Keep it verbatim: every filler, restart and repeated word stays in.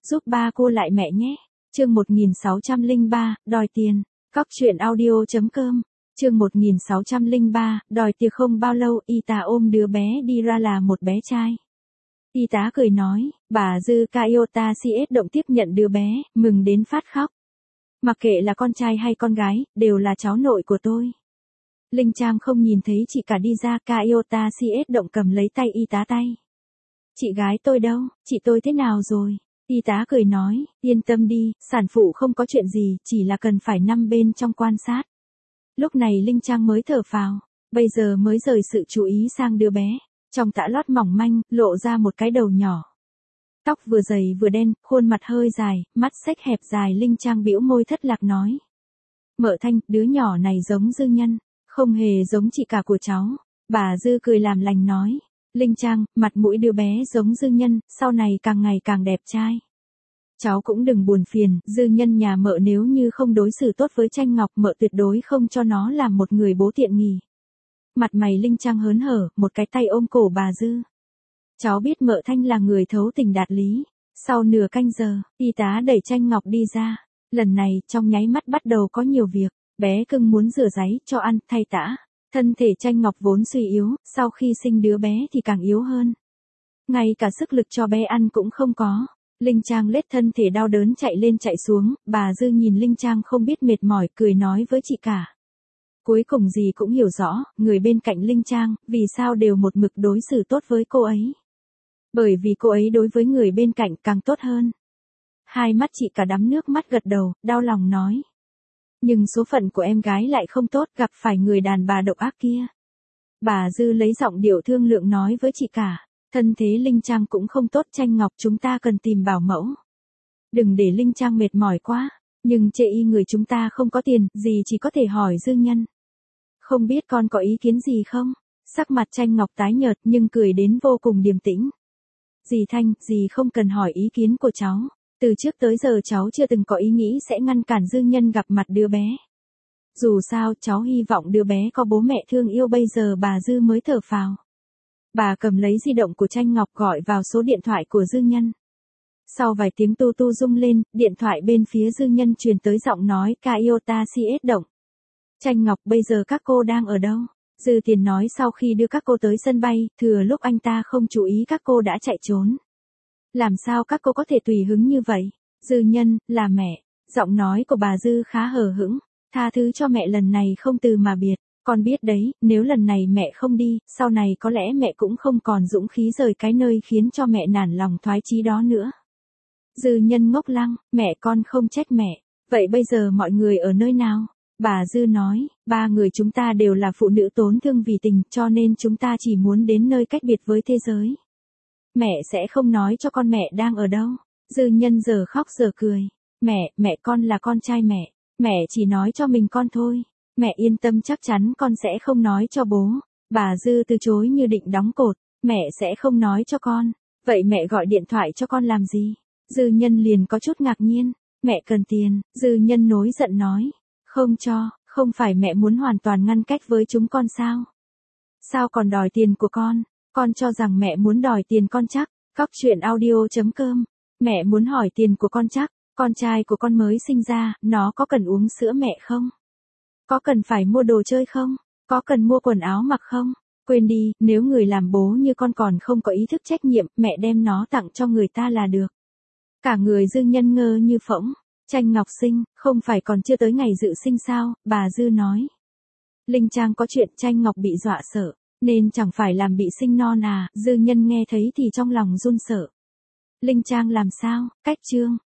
giúp ba cô lại mẹ nhé. Chương một nghìn sáu trăm lẻ ba, đòi tiền. Cóc truyện audio chấm com. Chương một nghìn sáu trăm lẻ ba, đòi tiền. Không bao lâu y tá ôm đứa bé đi ra là một bé trai. Y tá cười nói, bà Dư Kayota xê ét động tiếp nhận đứa bé, mừng đến phát khóc. Mặc kệ là con trai hay con gái, đều là cháu nội của tôi. Linh Trang không nhìn thấy chị cả đi ra, Kayota xê ét động cầm lấy tay y tá tay. Chị gái tôi đâu, chị tôi thế nào rồi? Y tá cười nói, yên tâm đi, sản phụ không có chuyện gì, chỉ là cần phải nằm bên trong quan sát. Lúc này Linh Trang mới thở phào, bây giờ mới rời sự chú ý sang đứa bé. Trong tã lót mỏng manh, lộ ra một cái đầu nhỏ. Tóc vừa dày vừa đen, khuôn mặt hơi dài, mắt xếch hẹp dài. Linh Trang bĩu môi thất lạc nói. Mợ Thanh, đứa nhỏ này giống Dư Nhân, không hề giống chị cả của cháu. Bà Dư cười làm lành nói. Linh Trang, mặt mũi đứa bé giống Dư Nhân, sau này càng ngày càng đẹp trai. Cháu cũng đừng buồn phiền, Dư Nhân nhà mợ nếu như không đối xử tốt với Tranh Ngọc, mợ tuyệt đối không cho nó làm một người bố tiện nghi. Mặt mày Linh Trang hớn hở, một cái tay ôm cổ bà Dư. Cháu biết mợ Thanh là người thấu tình đạt lý. Sau nửa canh giờ, y tá đẩy Tranh Ngọc đi ra. Lần này, trong nháy mắt bắt đầu có nhiều việc. Bé cưng muốn rửa ráy, cho ăn, thay tã. Thân thể Tranh Ngọc vốn suy yếu, sau khi sinh đứa bé thì càng yếu hơn. Ngay cả sức lực cho bé ăn cũng không có. Linh Trang lết thân thể đau đớn chạy lên chạy xuống, bà Dư nhìn Linh Trang không biết mệt mỏi, cười nói với chị cả. Cuối cùng gì cũng hiểu rõ, người bên cạnh Linh Trang, vì sao đều một mực đối xử tốt với cô ấy. Bởi vì cô ấy đối với người bên cạnh càng tốt hơn. Hai mắt chị cả đắm nước mắt gật đầu, đau lòng nói. Nhưng số phận của em gái lại không tốt, gặp phải người đàn bà độc ác kia. Bà Dư lấy giọng điệu thương lượng nói với chị cả, thân thế Linh Trang cũng không tốt. Tranh Ngọc chúng ta cần tìm bảo mẫu. Đừng để Linh Trang mệt mỏi quá, nhưng chê y người chúng ta không có tiền, gì chỉ có thể hỏi Dư Nhân. Không biết con có ý kiến gì không? Sắc mặt Tranh Ngọc tái nhợt nhưng cười đến vô cùng điềm tĩnh. Dì Thanh, dì không cần hỏi ý kiến của cháu. Từ trước tới giờ cháu chưa từng có ý nghĩ sẽ ngăn cản Dư Nhân gặp mặt đứa bé. Dù sao cháu hy vọng đứa bé có bố mẹ thương yêu. Bây giờ bà Dư mới thở phào. Bà cầm lấy di động của Tranh Ngọc gọi vào số điện thoại của Dư Nhân. Sau vài tiếng tu tu rung lên, điện thoại bên phía Dư Nhân truyền tới giọng nói Kayota xê ét động. Tranh Ngọc, bây giờ các cô đang ở đâu? Dư Tiền nói sau khi đưa các cô tới sân bay, thừa lúc anh ta không chú ý các cô đã chạy trốn. Làm sao các cô có thể tùy hứng như vậy? Dư Nhân, là mẹ. Giọng nói của bà Dư khá hờ hững. Tha thứ cho mẹ lần này không từ mà biệt. Con biết đấy, nếu lần này mẹ không đi, sau này có lẽ mẹ cũng không còn dũng khí rời cái nơi khiến cho mẹ nản lòng thoái chí đó nữa. Dư Nhân ngốc lăng, mẹ con không trách mẹ. Vậy bây giờ mọi người ở nơi nào? Bà Dư nói, ba người chúng ta đều là phụ nữ tốn thương vì tình, cho nên chúng ta chỉ muốn đến nơi cách biệt với thế giới. Mẹ sẽ không nói cho con mẹ đang ở đâu. Dư Nhân giờ khóc giờ cười. Mẹ, mẹ con là con trai mẹ. Mẹ chỉ nói cho mình con thôi. Mẹ yên tâm, chắc chắn con sẽ không nói cho bố. Bà Dư từ chối như định đóng cột. Mẹ sẽ không nói cho con. Vậy mẹ gọi điện thoại cho con làm gì? Dư Nhân liền có chút ngạc nhiên. Mẹ cần tiền. Dư Nhân nổi giận nói. Không cho, không phải mẹ muốn hoàn toàn ngăn cách với chúng con sao? Sao còn đòi tiền của con? Con cho rằng mẹ muốn đòi tiền con chắc. Cóc truyện audio chấm com. Mẹ muốn hỏi tiền của con chắc. Con trai của con mới sinh ra, nó có cần uống sữa mẹ không? Có cần phải mua đồ chơi không? Có cần mua quần áo mặc không? Quên đi, nếu người làm bố như con còn không có ý thức trách nhiệm, mẹ đem nó tặng cho người ta là được. Cả người Dư Nhân ngơ như phỗng. Tranh Ngọc sinh, không phải còn chưa tới ngày dự sinh sao? Bà Dư nói. Linh Trang có chuyện. Tranh Ngọc bị dọa sợ, nên chẳng phải làm bị sinh non à? Dư Nhân nghe thấy thì trong lòng run sợ. Linh Trang làm sao? Cách chương.